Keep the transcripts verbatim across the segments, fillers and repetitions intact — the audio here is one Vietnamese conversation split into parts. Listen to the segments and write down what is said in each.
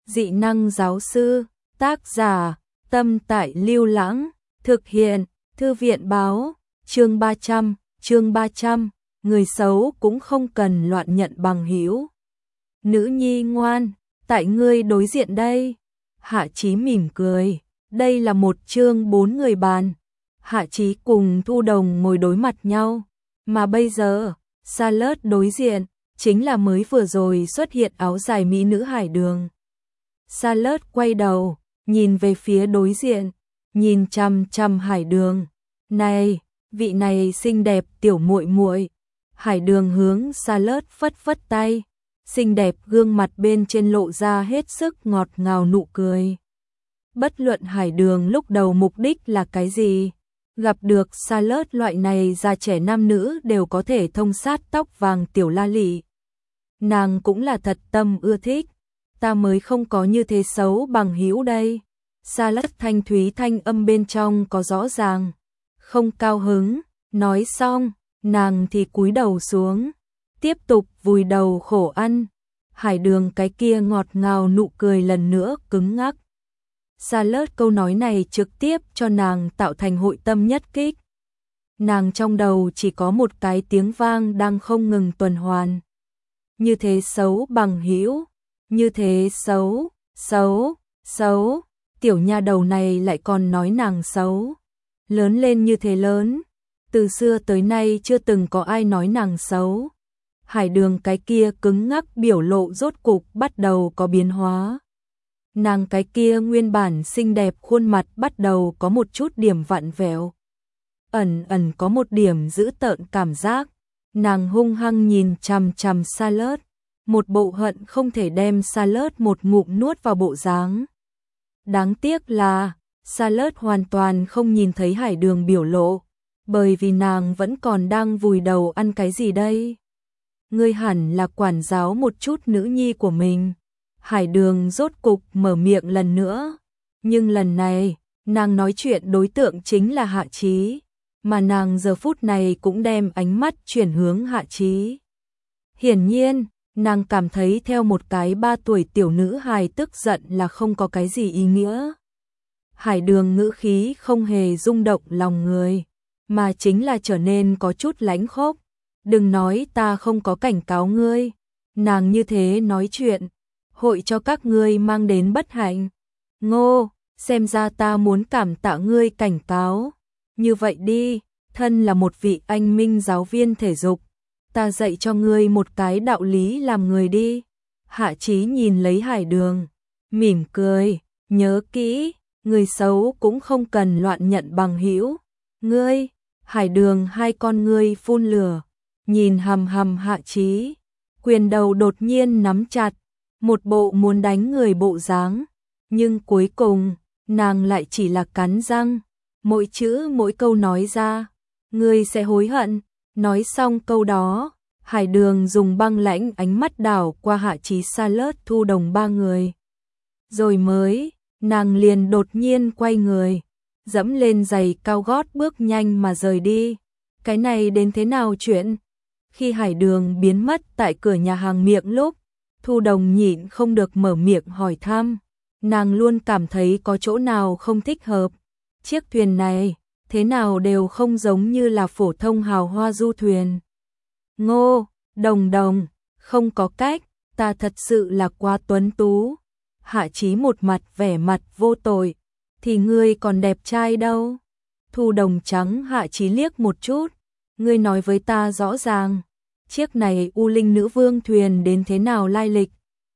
dị năng giáo sư, tác giả, Tâm Tại Lưu Lãng, thực hiện, Thư viện báo, chương ba trăm, chương ba trăm, người xấu cũng không cần loạn nhận bằng hữu. Nữ nhi ngoan, tại ngươi đối diện đây. Hạ Chí mỉm cười, đây là một chương bốn người bàn. Hạ Chí cùng Thu Đồng ngồi đối mặt nhau, mà bây giờ, Charlotte đối diện, chính là mới vừa rồi xuất hiện áo dài mỹ nữ Hải Đường. Charlotte quay đầu, nhìn về phía đối diện, nhìn chằm chằm Hải Đường. Này, vị này xinh đẹp tiểu muội muội. Hải Đường hướng Charlotte phất phất tay, xinh đẹp gương mặt bên trên lộ ra hết sức ngọt ngào nụ cười. Bất luận Hải Đường lúc đầu mục đích là cái gì, gặp được Charlotte loại này già trẻ nam nữ đều có thể thông sát tóc vàng tiểu la lị. Nàng cũng là thật tâm ưa thích, ta mới không có như thế xấu bằng hữu đây. Charlotte thanh thúy thanh âm bên trong có rõ ràng, không cao hứng, nói xong, nàng thì cúi đầu xuống, tiếp tục vùi đầu khổ ăn. Hải Đường cái kia ngọt ngào nụ cười lần nữa cứng ngắc. Charlotte câu nói này trực tiếp cho nàng tạo thành hội tâm nhất kích. Nàng trong đầu chỉ có một cái tiếng vang đang không ngừng tuần hoàn. Như thế xấu bằng hữu, như thế xấu, xấu, xấu, tiểu nha đầu này lại còn nói nàng xấu. Lớn lên như thế lớn, từ xưa tới nay chưa từng có ai nói nàng xấu. Hải Đường cái kia cứng ngắc biểu lộ rốt cục bắt đầu có biến hóa. Nàng cái kia nguyên bản xinh đẹp khuôn mặt bắt đầu có một chút điểm vặn vẹo. Ẩn ẩn có một điểm dữ tợn cảm giác. Nàng hung hăng nhìn chằm chằm Charlotte, một bộ hận không thể đem Charlotte một ngụm nuốt vào bộ dáng. Đáng tiếc là Charlotte hoàn toàn không nhìn thấy Hải Đường biểu lộ, bởi vì nàng vẫn còn đang vùi đầu ăn cái gì đây. Ngươi hẳn là quản giáo một chút nữ nhi của mình. Hải Đường rốt cục mở miệng lần nữa, nhưng lần này, nàng nói chuyện đối tượng chính là Hạ Chí, mà nàng giờ phút này cũng đem ánh mắt chuyển hướng Hạ Chí. Hiển nhiên, nàng cảm thấy theo một cái ba tuổi tiểu nữ hài tức giận là không có cái gì ý nghĩa. Hải Đường ngữ khí không hề rung động lòng người, mà chính là trở nên có chút lãnh khốc. Đừng nói ta không có cảnh cáo ngươi, nàng như thế nói chuyện, hội cho các ngươi mang đến bất hạnh. Ngô, xem ra ta muốn cảm tạ ngươi cảnh cáo. Như vậy đi, thân là một vị anh minh giáo viên thể dục, ta dạy cho ngươi một cái đạo lý làm người đi. Hạ Chí nhìn lấy Hải Đường, mỉm cười, nhớ kỹ, người xấu cũng không cần loạn nhận bằng hữu. Ngươi, Hải Đường hai con ngươi phun lửa, nhìn hầm hầm Hạ Chí, quyền đầu đột nhiên nắm chặt, một bộ muốn đánh người bộ dáng, nhưng cuối cùng, nàng lại chỉ là cắn răng, mỗi chữ mỗi câu nói ra, ngươi sẽ hối hận. Nói xong câu đó, Hải Đường dùng băng lãnh ánh mắt đảo qua Hạ Chí, Charlotte, Thu Đồng ba người. Rồi mới, nàng liền đột nhiên quay người, dẫm lên giày cao gót bước nhanh mà rời đi. Cái này đến thế nào chuyện? Khi Hải Đường biến mất tại cửa nhà hàng miệng lúc, Thu Đồng nhịn không được mở miệng hỏi thăm. Nàng luôn cảm thấy có chỗ nào không thích hợp. Chiếc thuyền này, thế nào đều không giống như là phổ thông hào hoa du thuyền. Ngô, Đồng Đồng, không có cách, ta thật sự là quá tuấn tú. Hạ Chí một mặt vẻ mặt vô tội, thì ngươi còn đẹp trai đâu. Thu Đồng trắng Hạ Chí liếc một chút, ngươi nói với ta rõ ràng, chiếc này U Linh Nữ Vương thuyền đến thế nào lai lịch.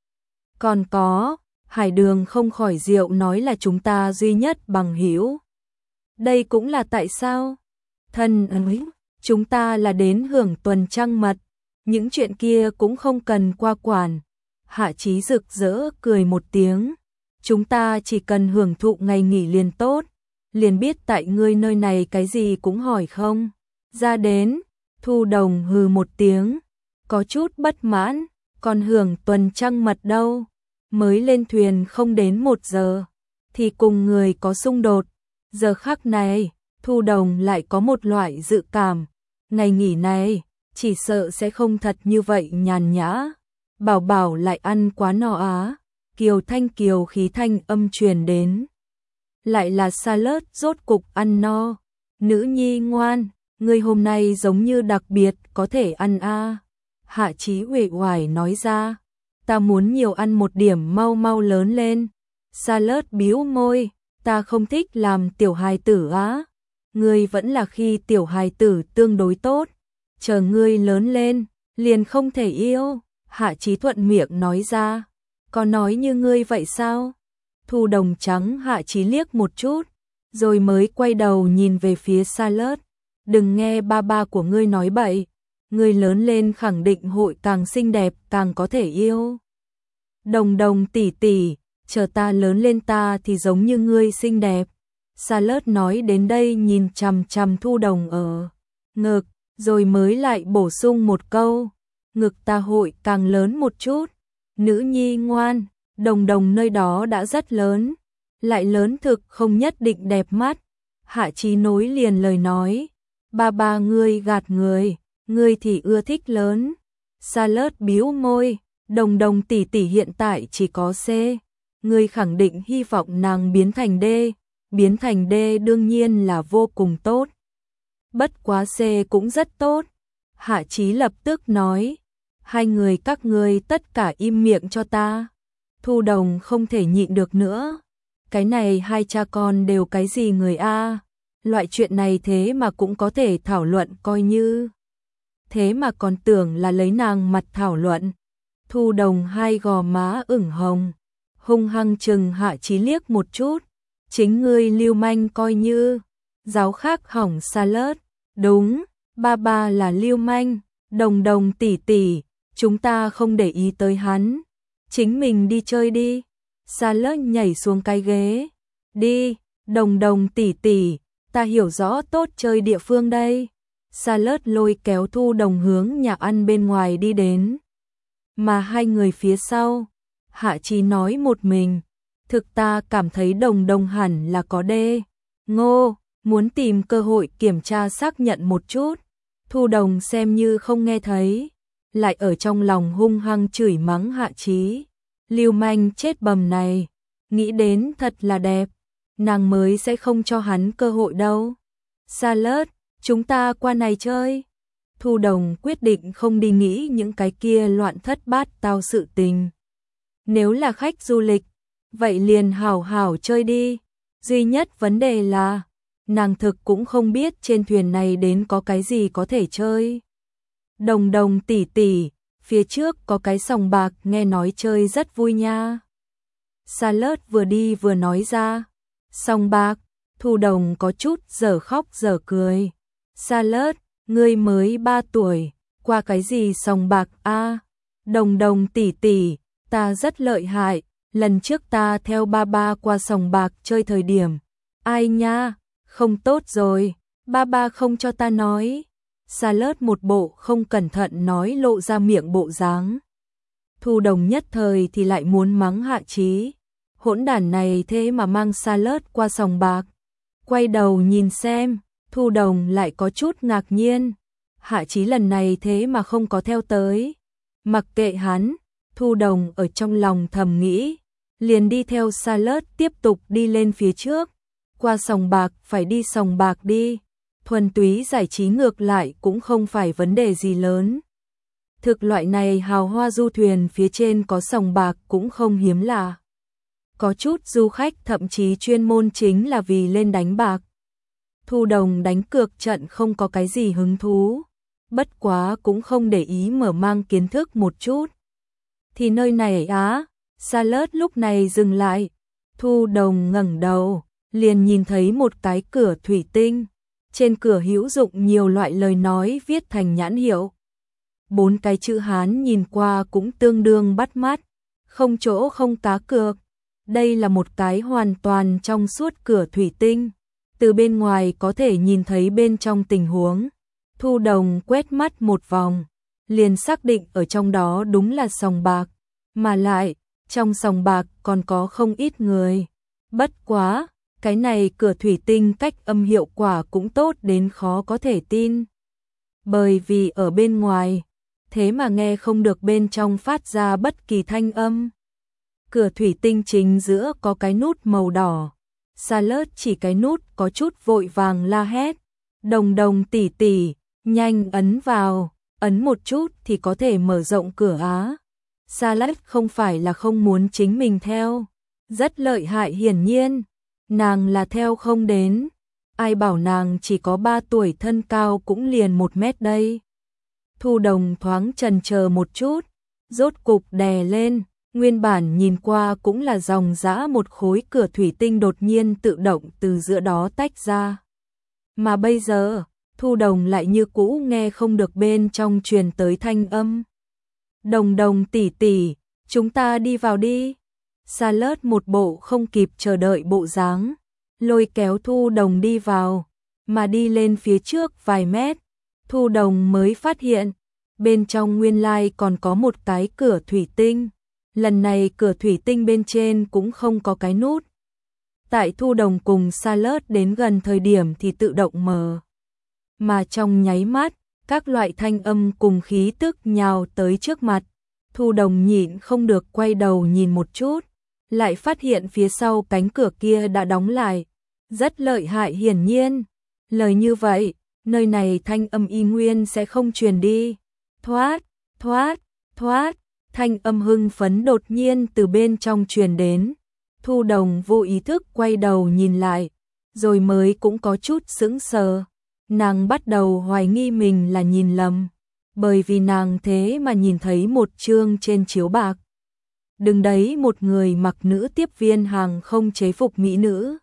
Còn có, Hải Đường không khỏi rượu nói là chúng ta duy nhất bằng hữu. Đây cũng là tại sao? Thân ơi, chúng ta là đến hưởng tuần trăng mật, những chuyện kia cũng không cần qua quản. Hạ Chí rực rỡ cười một tiếng, chúng ta chỉ cần hưởng thụ ngày nghỉ liền tốt, liền biết tại ngươi nơi này cái gì cũng hỏi không. Ra đến, Thu Đồng hừ một tiếng, có chút bất mãn, còn hưởng tuần trăng mật đâu, mới lên thuyền không đến một giờ, thì cùng người có xung đột. Giờ khắc này, Thu Đồng lại có một loại dự cảm, ngày nghỉ này, chỉ sợ sẽ không thật như vậy nhàn nhã. Bảo Bảo lại ăn quá no á. kiều thanh kiều khí thanh âm truyền đến. Lại là Charlotte rốt cục ăn no. Nữ nhi ngoan, ngươi hôm nay giống như đặc biệt có thể ăn a. Hạ Chí uể oải nói ra, ta muốn nhiều ăn một điểm mau mau lớn lên. Charlotte bĩu môi, ta không thích làm tiểu hài tử á. Ngươi vẫn là khi tiểu hài tử tương đối tốt, chờ ngươi lớn lên, liền không thể yêu. Hạ Chí thuận miệng nói ra, có nói như ngươi vậy sao? Thu Đồng trắng Hạ Chí liếc một chút, rồi mới quay đầu nhìn về phía Charlotte. Đừng nghe ba ba của ngươi nói bậy, ngươi lớn lên khẳng định hội càng xinh đẹp, càng có thể yêu. Đồng Đồng tỷ tỷ, chờ ta lớn lên ta thì giống như ngươi xinh đẹp. Charlotte nói đến đây nhìn chằm chằm Thu Đồng ở ngực, rồi mới lại bổ sung một câu, ngực ta hội càng lớn một chút. Nữ nhi ngoan, Đồng Đồng nơi đó đã rất lớn, lại lớn thực không nhất định đẹp mắt. Hạ Chí nối liền lời nói, ba ba ngươi gạt người, ngươi thì ưa thích lớn. Charlotte bĩu môi, Đồng Đồng tỷ tỷ hiện tại chỉ có C, ngươi khẳng định hy vọng nàng biến thành D, biến thành D đương nhiên là vô cùng tốt. Bất quá C cũng rất tốt. Hạ Chí lập tức nói, hai người các ngươi tất cả im miệng cho ta. Thu Đồng không thể nhịn được nữa. Cái này hai cha con đều cái gì người a? Loại chuyện này thế mà cũng có thể thảo luận coi như. Thế mà còn tưởng là lấy nàng mặt thảo luận. Thu Đồng hai gò má ửng hồng, hung hăng chừng Hạ Chí liếc một chút. Chính ngươi lưu manh coi như. Giáo khác hỏng Charlotte. Đúng, ba ba là lưu manh. Đồng Đồng tỷ tỷ, chúng ta không để ý tới hắn. Chính mình đi chơi đi. Charlotte nhảy xuống cái ghế. Đi, Đồng Đồng tỷ tỷ, ta hiểu rõ tốt chơi địa phương đây. Charlotte lôi kéo Thu Đồng hướng nhà ăn bên ngoài đi đến. Mà hai người phía sau, Hạ Chí nói một mình, thực ta cảm thấy Đồng Đồng hẳn là có đê. Ngô, muốn tìm cơ hội kiểm tra xác nhận một chút. Thu Đồng xem như không nghe thấy, lại ở trong lòng hung hăng chửi mắng Hạ Chí. Lưu manh chết bầm này, nghĩ đến thật là đẹp, nàng mới sẽ không cho hắn cơ hội đâu. Charlotte, chúng ta qua này chơi. Thu Đồng quyết định không đi nghĩ những cái kia loạn thất bát tao sự tình. Nếu là khách du lịch, vậy liền hảo hảo chơi đi. Duy nhất vấn đề là, nàng thực cũng không biết trên thuyền này đến có cái gì có thể chơi. Đồng Đồng tỷ tỷ, phía trước có cái sòng bạc nghe nói chơi rất vui nha. Charlotte vừa đi vừa nói ra. Sòng bạc, Thu Đồng có chút dở khóc dở cười. Charlotte, ngươi mới ba tuổi, qua cái gì sòng bạc a? Đồng Đồng tỷ tỷ, ta rất lợi hại, lần trước ta theo ba ba qua sòng bạc chơi thời điểm. Ai nha, không tốt rồi, ba ba không cho ta nói. Charlotte một bộ không cẩn thận nói lộ ra miệng bộ dáng. Thu Đồng nhất thời thì lại muốn mắng Hạ Chí. Hỗn đản này thế mà mang Charlotte qua sòng bạc. Quay đầu nhìn xem, Thu Đồng lại có chút ngạc nhiên. Hạ Chí lần này thế mà không có theo tới. Mặc kệ hắn, Thu Đồng ở trong lòng thầm nghĩ, liền đi theo Charlotte tiếp tục đi lên phía trước. Qua sòng bạc phải đi sòng bạc đi. Thuần túy giải trí ngược lại cũng không phải vấn đề gì lớn. Thực loại này hào hoa du thuyền phía trên có sòng bạc cũng không hiếm lạ. Có chút du khách thậm chí chuyên môn chính là vì lên đánh bạc. Thu Đồng đánh cược trận không có cái gì hứng thú, bất quá cũng không để ý mở mang kiến thức một chút. Thì nơi này á, Charlotte lúc này dừng lại. Thu Đồng ngẩng đầu, liền nhìn thấy một cái cửa thủy tinh. Trên cửa hữu dụng nhiều loại lời nói viết thành nhãn hiệu. Bốn cái chữ Hán nhìn qua cũng tương đương bắt mắt, không chỗ không cá cược. Đây là một cái hoàn toàn trong suốt cửa thủy tinh, từ bên ngoài có thể nhìn thấy bên trong tình huống. Thu Đồng quét mắt một vòng, liền xác định ở trong đó đúng là sòng bạc, mà lại, trong sòng bạc còn có không ít người. Bất quá, cái này cửa thủy tinh cách âm hiệu quả cũng tốt đến khó có thể tin. Bởi vì ở bên ngoài, thế mà nghe không được bên trong phát ra bất kỳ thanh âm. Cửa thủy tinh chính giữa có cái nút màu đỏ. Charlotte chỉ cái nút có chút vội vàng la hét. Đồng đồng tỷ tỷ, nhanh ấn vào, ấn một chút thì có thể mở rộng cửa á. Charlotte không phải là không muốn chính mình theo. Rất lợi hại hiển nhiên. Nàng là theo không đến. Ai bảo nàng chỉ có ba tuổi thân cao cũng liền một mét đây. Thu Đồng thoáng chần chờ một chút, rốt cục đè lên, nguyên bản nhìn qua cũng là dòng dã một khối cửa thủy tinh đột nhiên tự động từ giữa đó tách ra. Mà bây giờ, Thu Đồng lại như cũ nghe không được bên trong truyền tới thanh âm. Đồng đồng tỷ tỷ, chúng ta đi vào đi. Charlotte một bộ không kịp chờ đợi bộ dáng, lôi kéo Thu Đồng đi vào, mà đi lên phía trước vài mét, Thu Đồng mới phát hiện, bên trong nguyên lai còn có một cái cửa thủy tinh. Lần này cửa thủy tinh bên trên cũng không có cái nút. Tại Thu Đồng cùng Charlotte đến gần thời điểm thì tự động mở. Mà trong nháy mắt, các loại thanh âm cùng khí tức nhào tới trước mặt. Thu Đồng nhịn không được quay đầu nhìn một chút, lại phát hiện phía sau cánh cửa kia đã đóng lại. Rất lợi hại hiển nhiên. Lời như vậy, nơi này thanh âm y nguyên sẽ không truyền đi. Thoát, thoát, thoát, thanh âm hưng phấn đột nhiên từ bên trong truyền đến. Thu Đồng vô ý thức quay đầu nhìn lại, rồi mới cũng có chút sững sờ. Nàng bắt đầu hoài nghi mình là nhìn lầm, bởi vì nàng thế mà nhìn thấy một chương trên chiếu bạc. Đứng đấy một người mặc nữ tiếp viên hàng không chế phục mỹ nữ.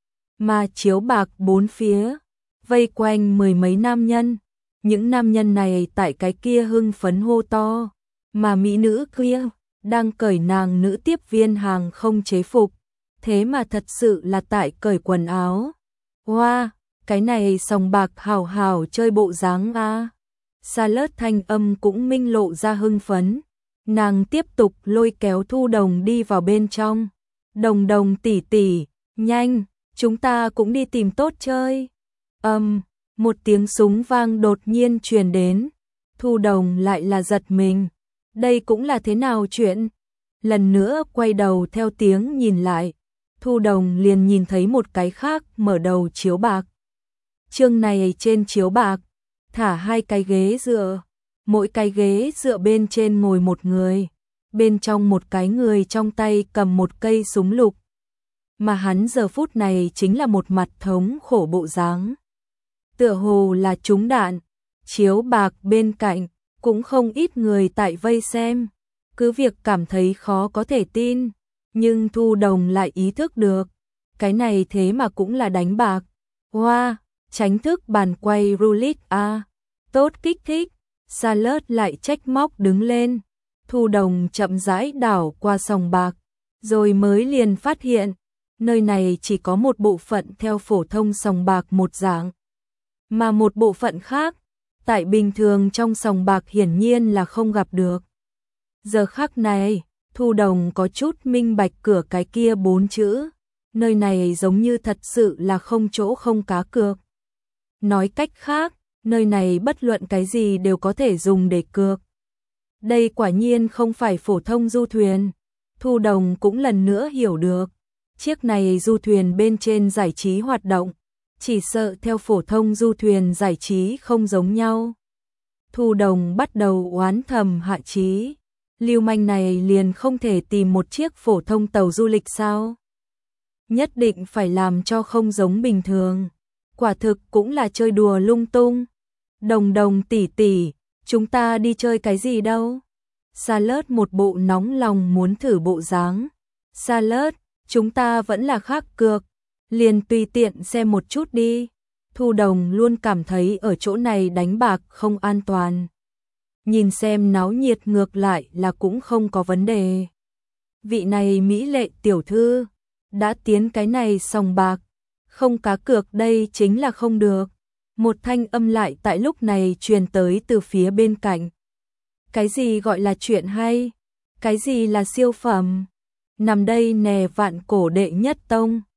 Mà chiếu bạc bốn phía, vây quanh mười mấy nam nhân. Những nam nhân này tại cái kia hưng phấn hô to, mà mỹ nữ kia đang cởi nàng nữ tiếp viên hàng không chế phục. Thế mà thật sự là tại cởi quần áo. Wow, cái này sòng bạc hào hào chơi bộ dáng a. Charlotte thanh âm cũng minh lộ ra hưng phấn. Nàng tiếp tục lôi kéo Thu Đồng đi vào bên trong. Đồng đồng tỷ tỷ, nhanh, chúng ta cũng đi tìm tốt chơi. Âm, um, một tiếng súng vang đột nhiên truyền đến. Thu Đồng lại là giật mình. Đây cũng là thế nào chuyện? Lần nữa quay đầu theo tiếng nhìn lại. Thu Đồng liền nhìn thấy một cái khác mở đầu chiếu bạc. Chương này trên chiếu bạc, thả hai cái ghế dựa. Mỗi cái ghế dựa bên trên ngồi một người. Bên trong một cái người trong tay cầm một cây súng lục. Mà hắn giờ phút này chính là một mặt thống khổ bộ dáng. Tựa hồ là trúng đạn. Chiếu bạc bên cạnh, cũng không ít người tại vây xem. Cứ việc cảm thấy khó có thể tin. Nhưng Thu Đồng lại ý thức được. Cái này thế mà cũng là đánh bạc. Wow, tránh thức bàn quay roulette a. Tốt kích thích. Charlotte lại trách móc đứng lên. Thu Đồng chậm rãi đảo qua sòng bạc. Rồi mới liền phát hiện. Nơi này chỉ có một bộ phận theo phổ thông sòng bạc một dạng. Mà một bộ phận khác, tại bình thường trong sòng bạc hiển nhiên là không gặp được. Giờ khắc này, Thu Đồng có chút minh bạch cửa cái kia bốn chữ. Nơi này giống như thật sự là không chỗ không cá cược. Nói cách khác, nơi này bất luận cái gì đều có thể dùng để cược. Đây quả nhiên không phải phổ thông du thuyền. Thu Đồng cũng lần nữa hiểu được. Chiếc này du thuyền bên trên giải trí hoạt động. Chỉ sợ theo phổ thông du thuyền giải trí không giống nhau. Thu Đồng bắt đầu oán thầm Hạ Chí. Lưu manh này liền không thể tìm một chiếc phổ thông tàu du lịch sao? Nhất định phải làm cho không giống bình thường. Quả thực cũng là chơi đùa lung tung. Đồng đồng tỷ tỷ, chúng ta đi chơi cái gì đâu? Charlotte một bộ nóng lòng muốn thử bộ dáng. Charlotte, chúng ta vẫn là khác cược. Liền tùy tiện xem một chút đi. Thu Đồng luôn cảm thấy ở chỗ này đánh bạc không an toàn. Nhìn xem náo nhiệt ngược lại là cũng không có vấn đề. Vị này mỹ lệ tiểu thư, đã tiến cái này sòng bạc, không cá cược đây chính là không được. Một thanh âm lại tại lúc này truyền tới từ phía bên cạnh. Cái gì gọi là chuyện hay? Cái gì là siêu phẩm? Nằm đây nè vạn cổ đệ nhất tông.